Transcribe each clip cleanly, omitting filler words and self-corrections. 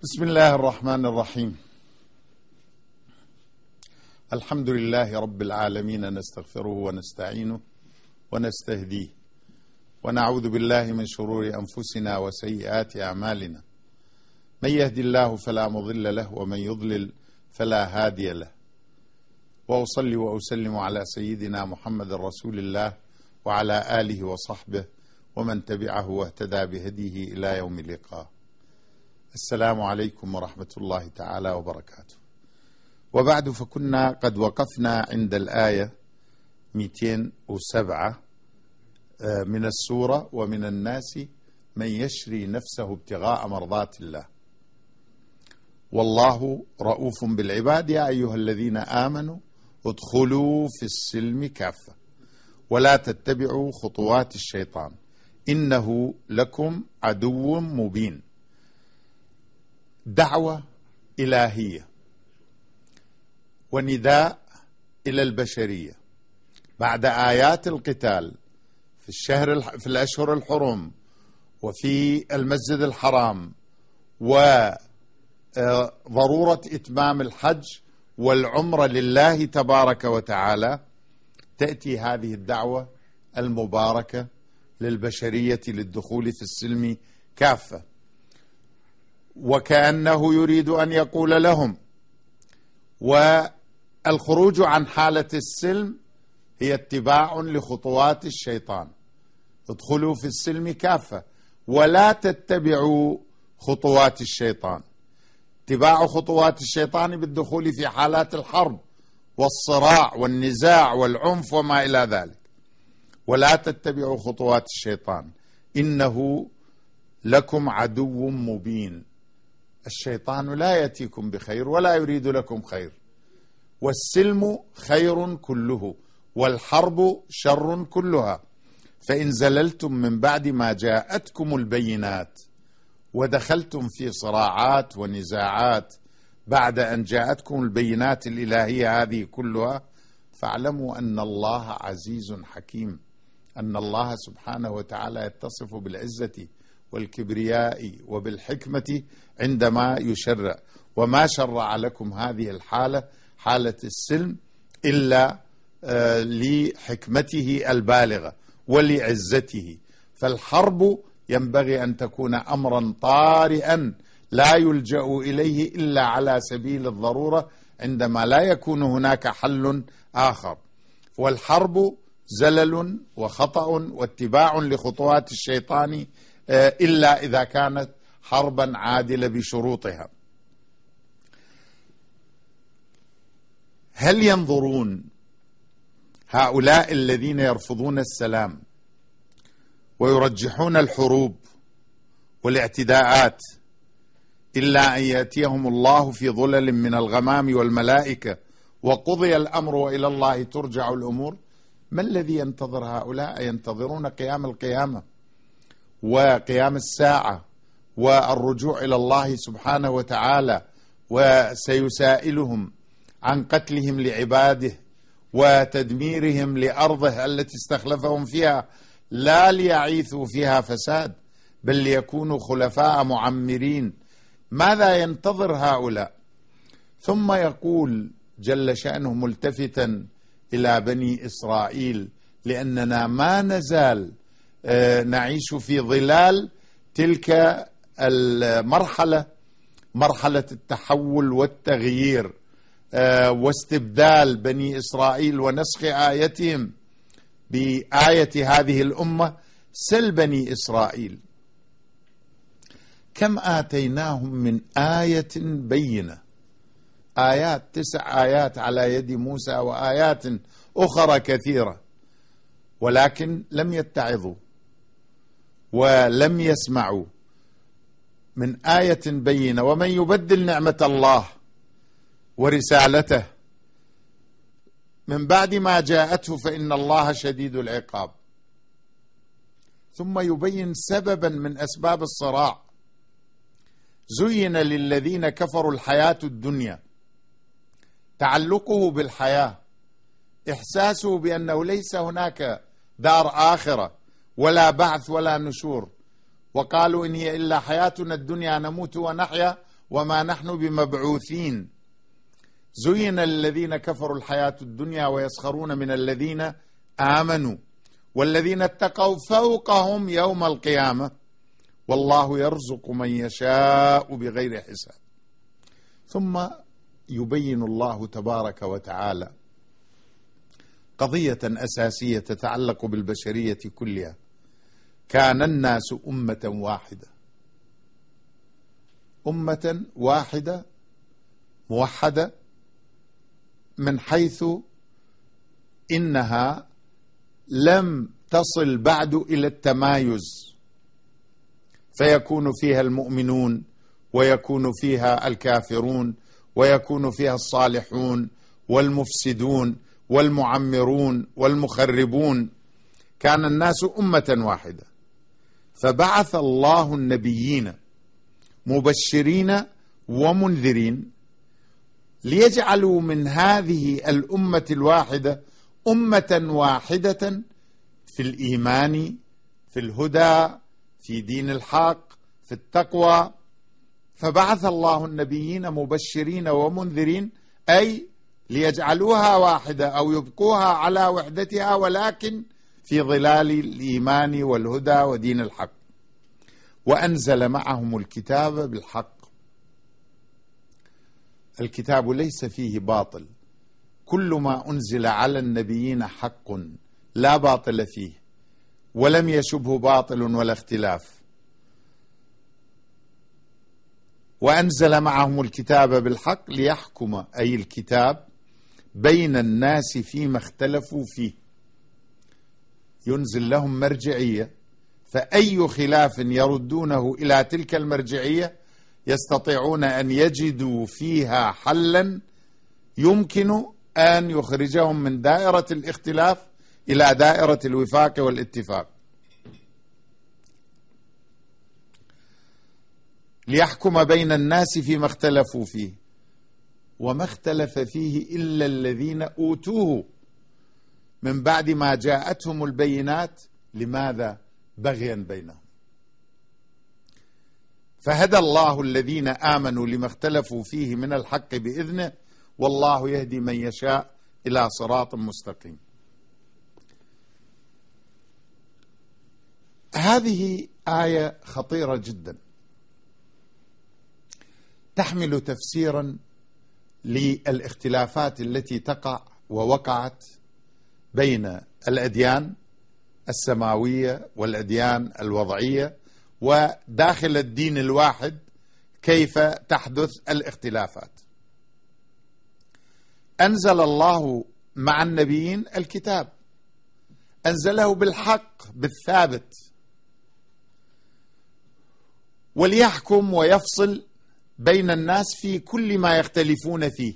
بسم الله الرحمن الرحيم. الحمد لله رب العالمين، نستغفره ونستعينه ونستهديه ونعوذ بالله من شرور أنفسنا وسيئات أعمالنا. من يهدي الله فلا مضل له ومن يضلل فلا هادي له، وأصلي وأسلم على سيدنا محمد رسول الله وعلى آله وصحبه ومن تبعه واهتدى بهديه إلى يوم اللقاء. السلام عليكم ورحمة الله تعالى وبركاته. وبعد، فكنا قد وقفنا عند الآية 207 من السورة: ومن الناس من يشري نفسه ابتغاء مرضات الله والله رؤوف بالعباد يا أيها الذين آمنوا ادخلوا في السلم كافة ولا تتبعوا خطوات الشيطان إنه لكم عدو مبين. دعوة إلهية ونداء إلى البشرية بعد آيات القتال في الأشهر الحرم وفي المسجد الحرام وضرورة إتمام الحج والعمرة لله تبارك وتعالى. تأتي هذه الدعوة المباركة للبشرية للدخول في السلم كافة، وكأنه يريد أن يقول لهم: والخروج عن حالة السلم هي اتباع لخطوات الشيطان. ادخلوا في السلم كافة ولا تتبعوا خطوات الشيطان. اتباع خطوات الشيطان بالدخول في حالات الحرب والصراع والنزاع والعنف وما إلى ذلك. ولا تتبعوا خطوات الشيطان إنه لكم عدو مبين. الشيطان لا يأتيكم بخير ولا يريد لكم خير، والسلم خير كله والحرب شر كلها. فإن زللتم من بعد ما جاءتكم البينات ودخلتم في صراعات ونزاعات بعد أن جاءتكم البينات الإلهية هذه كلها، فاعلموا أن الله عزيز حكيم، أن الله سبحانه وتعالى يتصف بالعزة والكبرياء وبالحكمة عندما يشرع، وما شرع لكم هذه الحالة، حالة السلم، إلا لحكمته البالغة ولعزته. فالحرب ينبغي أن تكون أمرا طارئا لا يلجأ إليه إلا على سبيل الضرورة عندما لا يكون هناك حل آخر. والحرب زلل وخطأ واتباع لخطوات الشيطان إلا إذا كانت حربا عادلة بشروطها. هل ينظرون هؤلاء الذين يرفضون السلام ويرجحون الحروب والاعتداءات إلا أن يأتيهم الله في ظلل من الغمام والملائكة وقضي الأمر وإلى الله ترجع الأمور؟ ما الذي ينتظر هؤلاء؟ ينتظرون قيام القيامة وقيام الساعة والرجوع إلى الله سبحانه وتعالى، وسيسائلهم عن قتلهم لعباده وتدميرهم لأرضه التي استخلفهم فيها، لا ليعيثوا فيها فساد بل ليكونوا خلفاء معمرين. ماذا ينتظر هؤلاء؟ ثم يقول جل شأنه ملتفتا إلى بني إسرائيل: لأننا ما نزال نعيش في ظلال تلك المرحلة، مرحلة التحول والتغيير واستبدال بني إسرائيل ونسخ آيتهم بآية هذه الأمة. سل بني إسرائيل كم آتيناهم من آية بينة، آيات 9 آيات على يد موسى وآيات أخرى كثيرة، ولكن لم يتعظوا ولم يسمعوا من آية بينة. ومن يبدل نعمة الله ورسالته من بعد ما جاءته فإن الله شديد العقاب. ثم يبين سببا من أسباب الصراع: زين للذين كفروا الحياة الدنيا، تعلقه بالحياة، إحساسه بأنه ليس هناك دار آخرة ولا بعث ولا نشور، وقالوا إن هي إلا حياتنا الدنيا نموت ونحيا وما نحن بمبعوثين. زين للذين كفروا الحياة الدنيا ويسخرون من الذين آمنوا والذين اتقوا فوقهم يوم القيامة والله يرزق من يشاء بغير حساب. ثم يبين الله تبارك وتعالى قضية أساسية تتعلق بالبشرية كلها. كان الناس أمة واحدة، أمة واحدة موحدة، من حيث إنها لم تصل بعد إلى التمايز، فيكون فيها المؤمنون ويكون فيها الكافرون ويكون فيها الصالحون والمفسدون والمعمرون والمخربون. كان الناس أمة واحدة، فبعث الله النبيين مبشرين ومنذرين ليجعلوا من هذه الأمة الواحدة أمة واحدة في الإيمان، في الهدى، في دين الحق، في التقوى. فبعث الله النبيين مبشرين ومنذرين، أي ليجعلوها واحدة أو يبقوها على وحدتها، ولكن في ظلال الإيمان والهدى ودين الحق. وأنزل معهم الكتاب بالحق. الكتاب ليس فيه باطل، كل ما أنزل على النبيين حق لا باطل فيه، ولم يشبه باطل ولا اختلاف. وأنزل معهم الكتاب بالحق ليحكم، أي الكتاب، بين الناس فيما اختلفوا فيه. ينزل لهم مرجعية، فأي خلاف يردونه إلى تلك المرجعية يستطيعون أن يجدوا فيها حلا يمكن أن يخرجهم من دائرة الاختلاف إلى دائرة الوفاق والاتفاق. ليحكم بين الناس فيما اختلفوا فيه، وما اختلف فيه إلا الذين أوتوه من بعد ما جاءتهم البينات. لماذا؟ بغيا بينهم. فهدى الله الذين آمنوا لما اختلفوا فيه من الحق بإذنه، والله يهدي من يشاء إلى صراط مستقيم. هذه آية خطيرة جدا، تحمل تفسيرا للاختلافات التي تقع ووقعت بين الأديان السماوية والأديان الوضعية، وداخل الدين الواحد كيف تحدث الاختلافات. أنزل الله مع النبيين الكتاب، أنزله بالحق بالثابت، وليحكم ويفصل بين الناس في كل ما يختلفون فيه.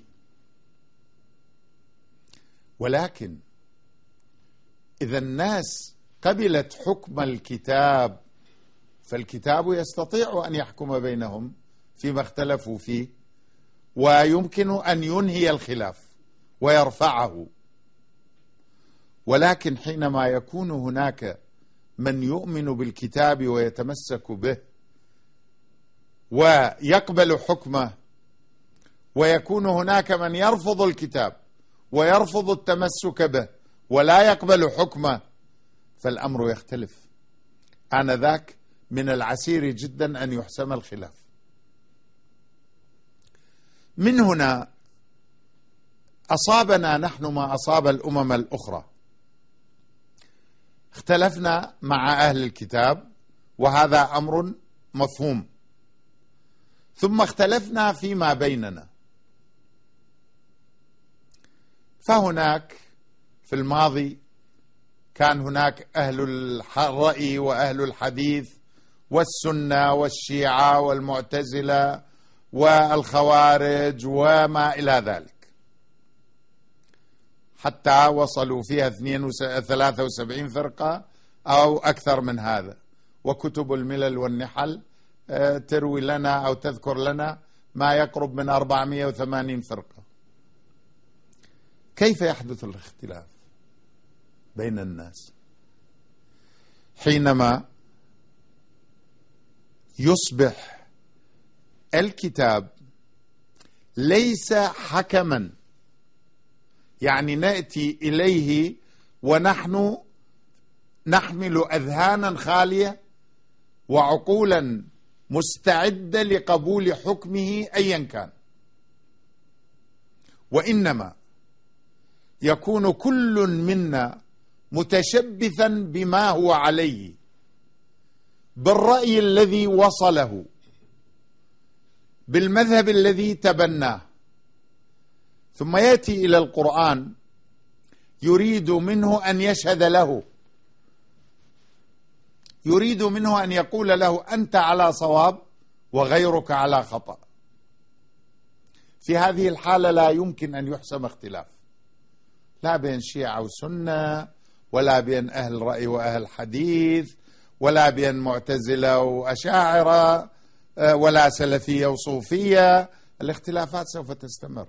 ولكن إذا الناس قبلت حكم الكتاب، فالكتاب يستطيع أن يحكم بينهم فيما اختلفوا فيه، ويمكن أن ينهي الخلاف ويرفعه. ولكن حينما يكون هناك من يؤمن بالكتاب ويتمسك به ويقبل حكمه، ويكون هناك من يرفض الكتاب ويرفض التمسك به ولا يقبل حكمه، فالأمر يختلف. آنذاك من العسير جدا أن يحسم الخلاف. من هنا أصابنا نحن ما أصاب الأمم الأخرى. اختلفنا مع أهل الكتاب، وهذا أمر مفهوم. ثم اختلفنا فيما بيننا، فهناك في الماضي كان هناك أهل الرأي وأهل الحديث والسنة والشيعة والمعتزلة والخوارج وما إلى ذلك، حتى وصلوا فيها 73 فرقة أو أكثر من هذا. وكتب الملل والنحل تروي لنا أو تذكر لنا ما يقرب من 480 فرقة. كيف يحدث الاختلاف بين الناس؟ حينما يصبح الكتاب ليس حكما، يعني نأتي إليه ونحن نحمل أذهانا خالية وعقولا مستعدة لقبول حكمه أيا كان، وإنما يكون كل منا متشبثا بما هو عليه، بالرأي الذي وصله، بالمذهب الذي تبناه، ثم يأتي إلى القرآن يريد منه أن يشهد له، يريد منه أن يقول له أنت على صواب وغيرك على خطأ. في هذه الحالة لا يمكن أن يحسم اختلاف، لا بين شيعة وسنة، ولا بين أهل رأي وأهل حديث، ولا بين معتزلة وأشاعرة، ولا سلفية وصوفية. الاختلافات سوف تستمر،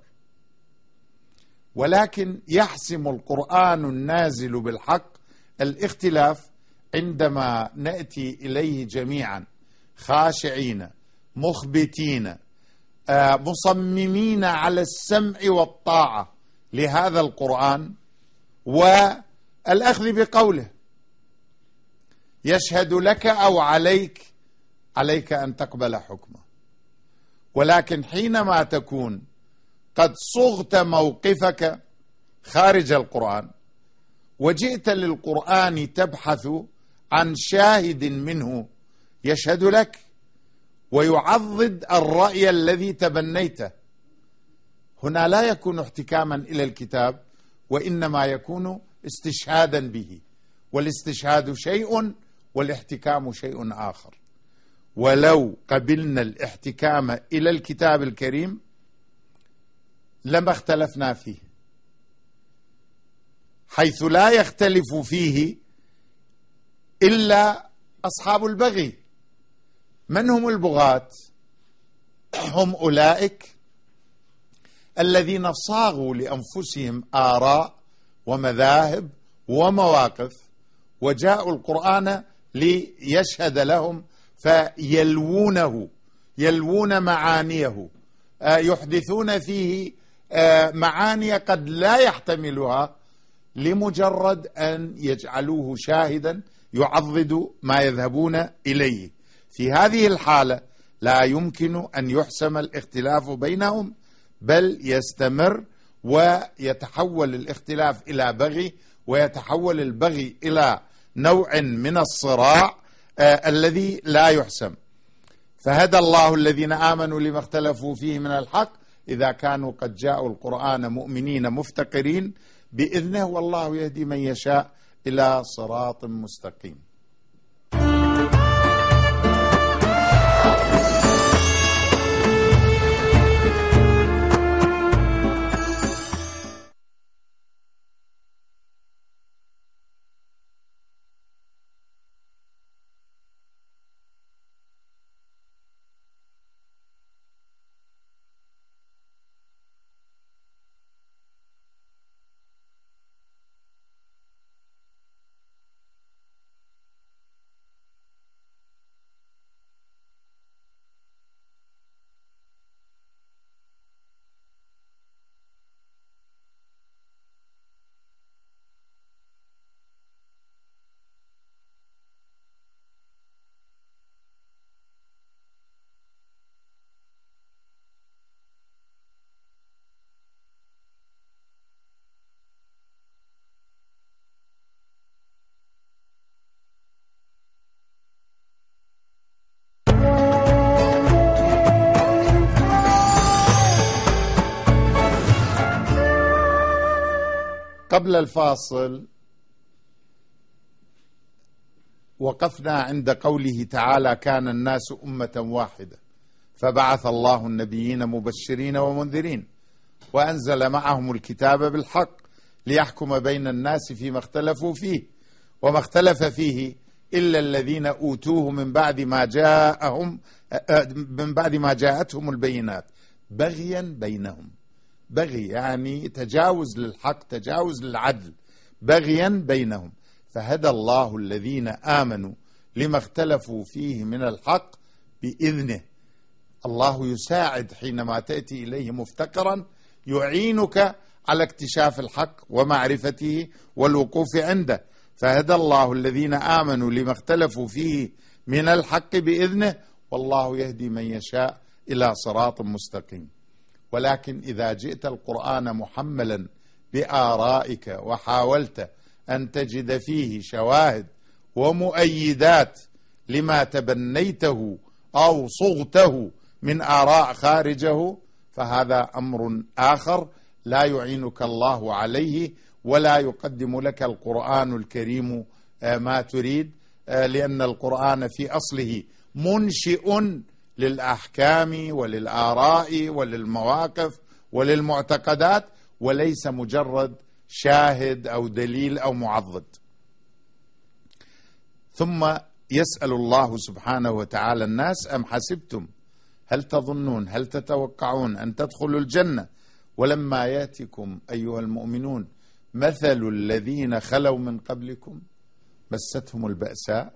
ولكن يحسم القرآن النازل بالحق الاختلاف عندما نأتي إليه جميعا خاشعين مخبتين مصممين على السمع والطاعة لهذا القرآن والأخذ بقوله. يشهد لك أو عليك أن تقبل حكمه، ولكن حينما تكون قد صغت موقفك خارج القرآن وجئت للقرآن تبحث عن شاهد منه يشهد لك ويعضد الرأي الذي تبنيته، هنا لا يكون احتكاما إلى الكتاب، وإنما يكون استشهادا به، والاستشهاد شيء والاحتكام شيء آخر. ولو قبلنا الاحتكام إلى الكتاب الكريم لما اختلفنا فيه، حيث لا يختلف فيه إلا أصحاب البغي. من هم البغاة؟ هم أولئك الذين صاغوا لأنفسهم آراء ومذاهب ومواقف، وجاءوا القرآن ليشهد لهم فيلوونه، يلوون معانيه، يحدثون فيه معاني قد لا يحتملها، لمجرد أن يجعلوه شاهدا يعضد ما يذهبون إليه. في هذه الحالة لا يمكن أن يحسم الاختلاف بينهم، بل يستمر ويتحول الاختلاف إلى بغي، ويتحول البغي إلى نوع من الصراع الذي لا يحسم. فهدى الله الذين آمنوا لما اختلفوا فيه من الحق إذا كانوا قد جاءوا القرآن مؤمنين مفتقرين بإذنه، والله يهدي من يشاء إلى صراط مستقيم. قبل الفاصل وقفنا عند قوله تعالى: كان الناس أمة واحدة فبعث الله النبيين مبشرين ومنذرين وأنزل معهم الكتاب بالحق ليحكم بين الناس فيما اختلفوا فيه وما اختلف فيه إلا الذين أوتوه من بعد ما جاءتهم البينات بغيا بينهم. بغي يعني تجاوز للحق، تجاوز للعدل، بغيا بينهم. فهدى الله الذين آمنوا لما اختلفوا فيه من الحق بإذنه. الله يساعد حينما تأتي إليه مفتقرا، يعينك على اكتشاف الحق ومعرفته والوقوف عنده. فهدى الله الذين آمنوا لما اختلفوا فيه من الحق بإذنه، والله يهدي من يشاء إلى صراط مستقيم. ولكن إذا جئت القرآن محملا بآرائك وحاولت أن تجد فيه شواهد ومؤيدات لما تبنيته أو صغته من آراء خارجه، فهذا أمر آخر لا يعينك الله عليه، ولا يقدم لك القرآن الكريم ما تريد، لأن القرآن في أصله منشئ للأحكام وللآراء وللمواقف وللمعتقدات، وليس مجرد شاهد أو دليل أو معضد. ثم يسأل الله سبحانه وتعالى الناس: أم حسبتم، هل تظنون، هل تتوقعون أن تدخلوا الجنة ولما يأتكم أيها المؤمنون مثل الذين خلوا من قبلكم مستهم البأساء،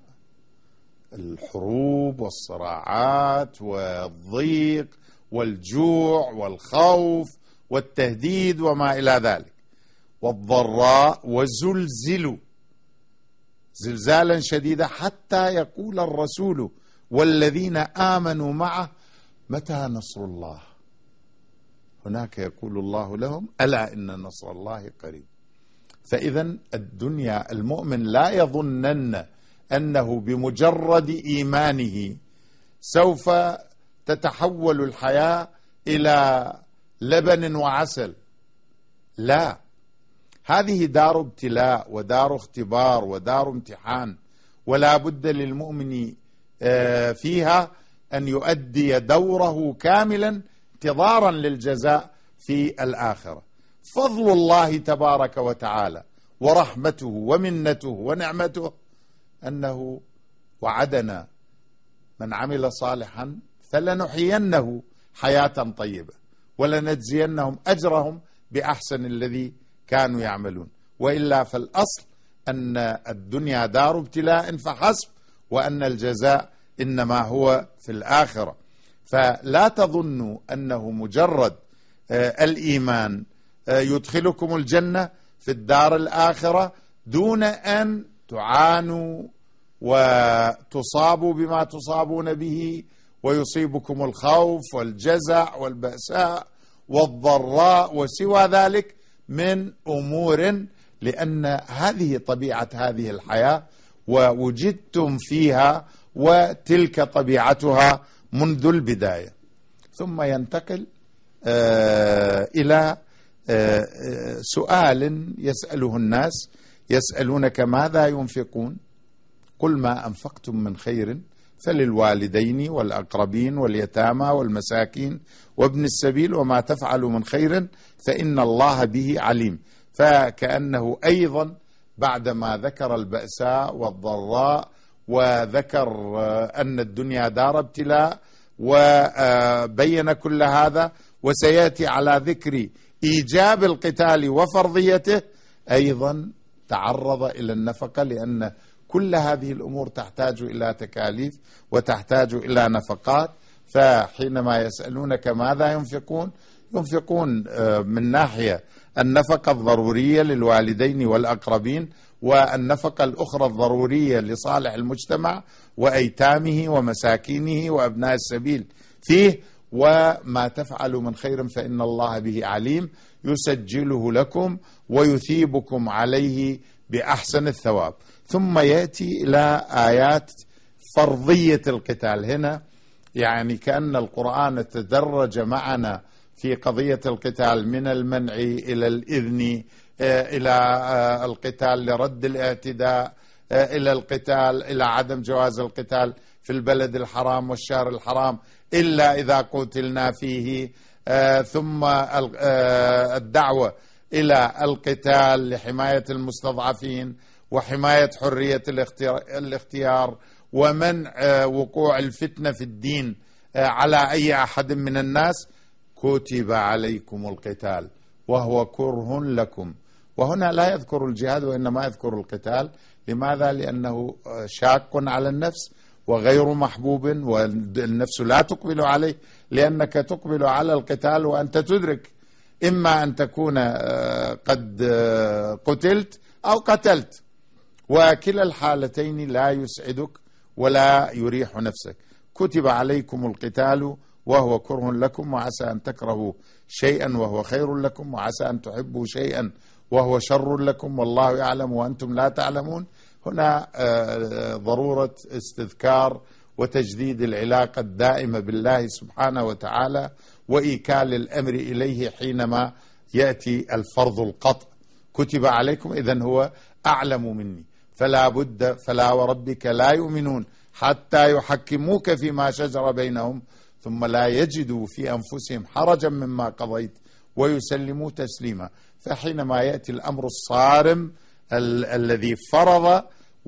الحروب والصراعات والضيق والجوع والخوف والتهديد وما إلى ذلك، والضراء، وزلزلوا زلزالا شديدا حتى يقول الرسول والذين آمنوا معه متى نصر الله. هناك يقول الله لهم: ألا إن نصر الله قريب. فإذا الدنيا، المؤمن لا يظنن أنه بمجرد إيمانه سوف تتحول الحياة إلى لبن وعسل. لا، هذه دار ابتلاء ودار اختبار ودار امتحان، ولا بد للمؤمن فيها أن يؤدي دوره كاملا انتظارا للجزاء في الآخرة. فضل الله تبارك وتعالى ورحمته ومنته ونعمته أنه وعدنا: من عمل صالحا فلنحيينه حياة طيبة ولنجزينهم أجرهم بأحسن الذي كانوا يعملون. وإلا فالأصل أن الدنيا دار ابتلاء فحسب، وأن الجزاء إنما هو في الآخرة. فلا تظنوا أنه مجرد الإيمان يدخلكم الجنة في الدار الآخرة دون أن تعانوا وتصابوا بما تصابون به، ويصيبكم الخوف والجزع والبأساء والضراء وسوى ذلك من أمور، لأن هذه طبيعة هذه الحياة ووجدتم فيها، وتلك طبيعتها منذ البداية. ثم ينتقل إلى سؤال يسأله الناس: يسألونك ماذا ينفقون؟ قل ما أنفقتم من خير فللوالدين والأقربين واليتامى والمساكين وابن السبيل وما تفعلوا من خير فإن الله به عليم. فكأنه أيضا بعدما ذكر البأساء والضراء وذكر أن الدنيا دار ابتلاء وبين كل هذا، وسيأتي على ذكر إيجاب القتال وفرضيته، أيضا تعرض إلى النفقة، لأن كل هذه الأمور تحتاج إلى تكاليف وتحتاج إلى نفقات. فحينما يسألونك ماذا ينفقون، ينفقون من ناحية النفقة الضرورية للوالدين والأقربين، والنفقة الأخرى الضرورية لصالح المجتمع وأيتامه ومساكينه وأبناء السبيل فيه. وما تفعلوا من خير فإن الله به عليم، يسجله لكم ويثيبكم عليه بأحسن الثواب. ثم يأتي إلى آيات فرضية القتال. هنا يعني كأن القرآن تدرج معنا في قضية القتال من المنع إلى الإذن، إلى القتال لرد الاعتداء، إلى القتال، إلى عدم جواز القتال في البلد الحرام والشهر الحرام إلا إذا قتلنا فيه، ثم الدعوة إلى القتال لحماية المستضعفين وحماية حرية الاختيار ومنع وقوع الفتنة في الدين على أي أحد من الناس. كتب عليكم القتال وهو كره لكم. وهنا لا يذكر الجهاد وإنما يذكر القتال. لماذا؟ لأنه شاق على النفس وغير محبوب، والنفس لا تقبل عليه، لأنك تقبل على القتال وأنت تدرك إما أن تكون قد قتلت أو قتلت، وكلا الحالتين لا يسعدك ولا يريح نفسك. كتب عليكم القتال وهو كره لكم، وعسى أن تكرهوا شيئا وهو خير لكم، وعسى أن تحبوا شيئا وهو شر لكم، والله يعلم وأنتم لا تعلمون. هنا ضرورة استذكار وتجديد العلاقة الدائمة بالله سبحانه وتعالى، وإيكال الأمر إليه حينما يأتي الفرض القطع. كتب عليكم، إذن هو أعلم مني، فلا بد، فلا وربك لا يؤمنون حتى يحكموك فيما شجر بينهم ثم لا يجدوا في أنفسهم حرجا مما قضيت ويسلموا تسليما. فحينما يأتي الأمر الصارم الذي فرض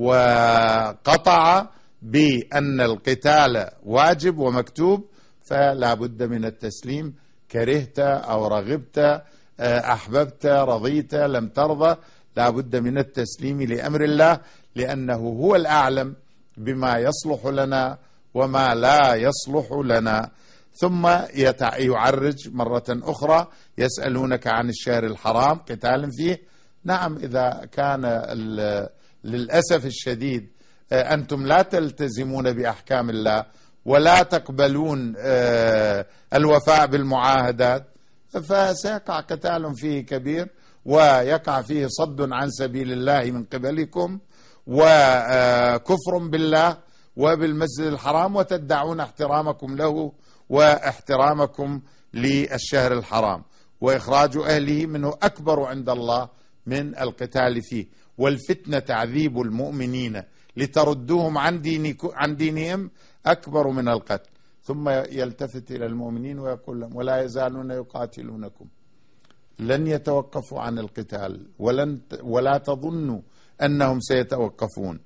وقطع بأن القتال واجب ومكتوب، فلا بد من التسليم، كرهت أو رغبت، أحببت، رضيت، لم ترضى، لا بد من التسليم لأمر الله، لأنه هو الأعلم بما يصلح لنا وما لا يصلح لنا. ثم يعرج مرة أخرى: يسألونك عن الشهر الحرام قتال فيه. نعم، إذا كان للأسف الشديد أنتم لا تلتزمون بأحكام الله ولا تقبلون الوفاء بالمعاهدات، فسيقع قتال فيه كبير، ويقع فيه صد عن سبيل الله من قبلكم، وكفر بالله وبالمسجد الحرام، وتدعون احترامكم له واحترامكم للشهر الحرام، وإخراج أهله منه أكبر عند الله من القتال فيه. والفتنة تعذيب المؤمنين لتردوهم عن دينهم أكبر من القتل. ثم يلتفت إلى المؤمنين ويقول لهم: ولا يزالون يقاتلونكم، لن يتوقفوا عن القتال، ولا تظنوا أنهم سيتوقفون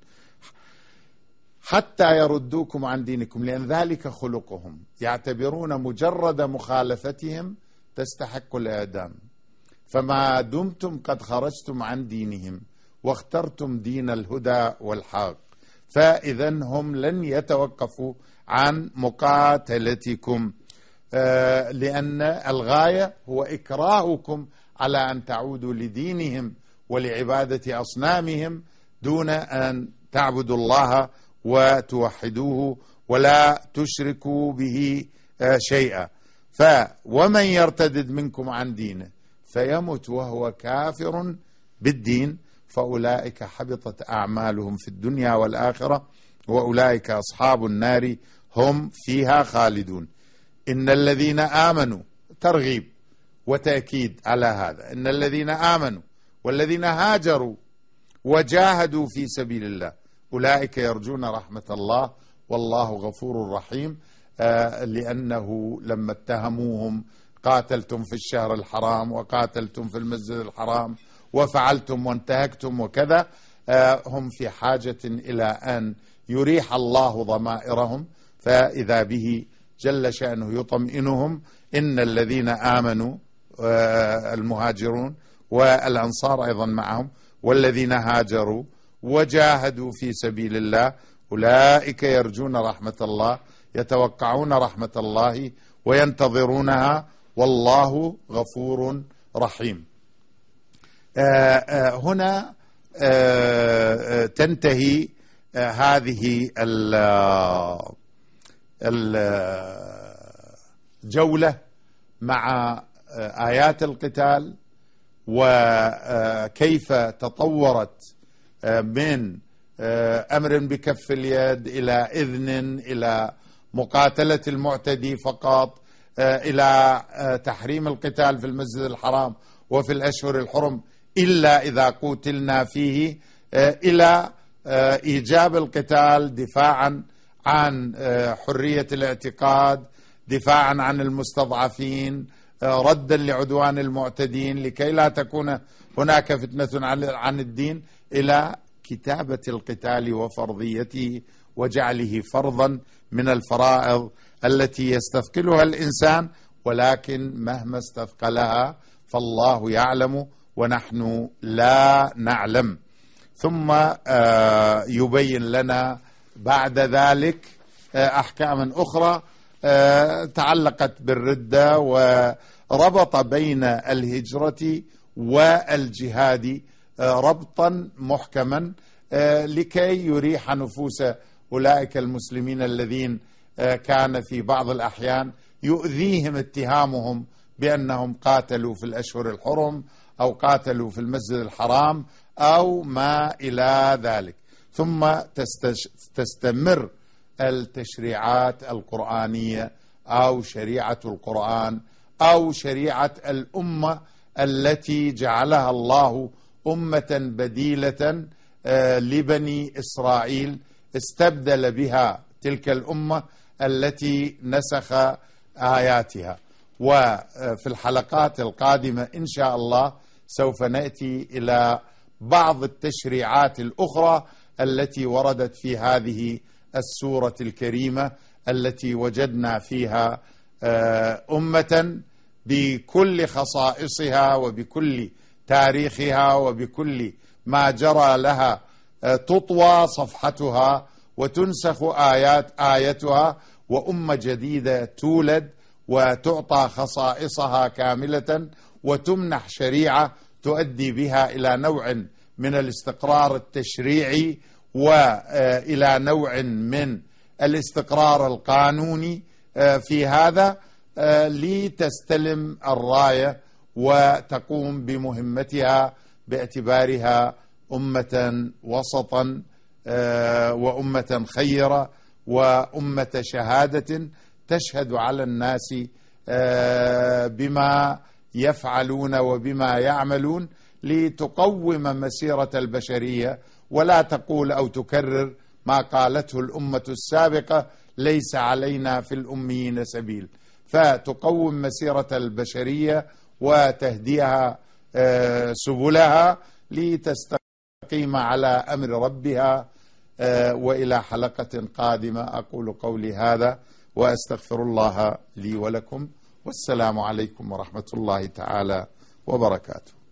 حتى يردوكم عن دينكم، لأن ذلك خلقهم، يعتبرون مجرد مخالفتهم تستحق الإعدام. فما دمتم قد خرجتم عن دينهم واخترتم دين الهدى والحق، فإذا هم لن يتوقفوا عن مقاتلتكم، لأن الغاية هو إكراهكم على أن تعودوا لدينهم ولعبادة أصنامهم، دون أن تعبدوا الله وتوحدوه ولا تشركوا به شيئا. ومن يرتدد منكم عن دينه فيمت وهو كافر بالدين فأولئك حبطت أعمالهم في الدنيا والآخرة وأولئك أصحاب النار هم فيها خالدون. إن الذين آمنوا، ترغيب وتأكيد على هذا، إن الذين آمنوا والذين هاجروا وجاهدوا في سبيل الله أولئك يرجون رحمة الله والله غفور رحيم. لأنه لما اتهموهم: قاتلتم في الشهر الحرام وقاتلتم في المسجد الحرام وفعلتم وانتهكتم وكذا، هم في حاجة إلى أن يريح الله ضمائرهم، فإذا به جل شأنه يطمئنهم: إن الذين آمنوا، المهاجرون والأنصار أيضا معهم، والذين هاجروا وجاهدوا في سبيل الله أولئك يرجون رحمة الله، يتوقعون رحمة الله وينتظرونها، والله غفور رحيم. هنا تنتهي هذه الجولة مع آيات القتال، وكيف تطورت من أمر بكف اليد إلى إذن، إلى مقاتلة المعتدي فقط، إلى تحريم القتال في المسجد الحرام وفي الأشهر الحرم إلا إذا قتلنا فيه، إلى إيجاب القتال دفاعا عن حرية الاعتقاد، دفاعا عن المستضعفين، ردا لعدوان المعتدين، لكي لا تكون هناك فتنة عن الدين، إلى كتابة القتال وفرضيته وجعله فرضا من الفرائض التي يستثقلها الإنسان، ولكن مهما استثقلها فالله يعلم ونحن لا نعلم. ثم يبين لنا بعد ذلك أحكام أخرى تعلقت بالردة، وربط بين الهجرة والجهاد ربطا محكما لكي يريح نفوس أولئك المسلمين الذين كان في بعض الأحيان يؤذيهم اتهامهم بأنهم قاتلوا في الأشهر الحرم أو قاتلوا في المسجد الحرام أو ما إلى ذلك. ثم تستمر التشريعات القرآنية أو شريعة القرآن أو شريعة الأمة التي جعلها الله أمة بديلة لبني إسرائيل، استبدل بها تلك الأمة التي نسخ آياتها. وفي الحلقات القادمة إن شاء الله سوف نأتي إلى بعض التشريعات الأخرى التي وردت في هذه السورة الكريمة، التي وجدنا فيها أمة بكل خصائصها وبكل تاريخها وبكل ما جرى لها تطوى صفحتها وتنسخ آيتها، وأمة جديدة تولد وتعطى خصائصها كاملة وتمنح شريعة تؤدي بها إلى نوع من الاستقرار التشريعي وإلى نوع من الاستقرار القانوني في هذا، لتستلم الراية وتقوم بمهمتها باعتبارها أمة وسطا وأمة خيرة وأمة شهادة تشهد على الناس بما يفعلون وبما يعملون، لتقوم مسيرة البشرية ولا تقول أو تكرر ما قالته الأمة السابقة ليس علينا في الأميين سبيل، فتقوم مسيرة البشرية وتهديها سبلها لتستقيم على أمر ربها. وإلى حلقة قادمة أقول قولي هذا وأستغفر الله لي ولكم، والسلام عليكم ورحمة الله تعالى وبركاته.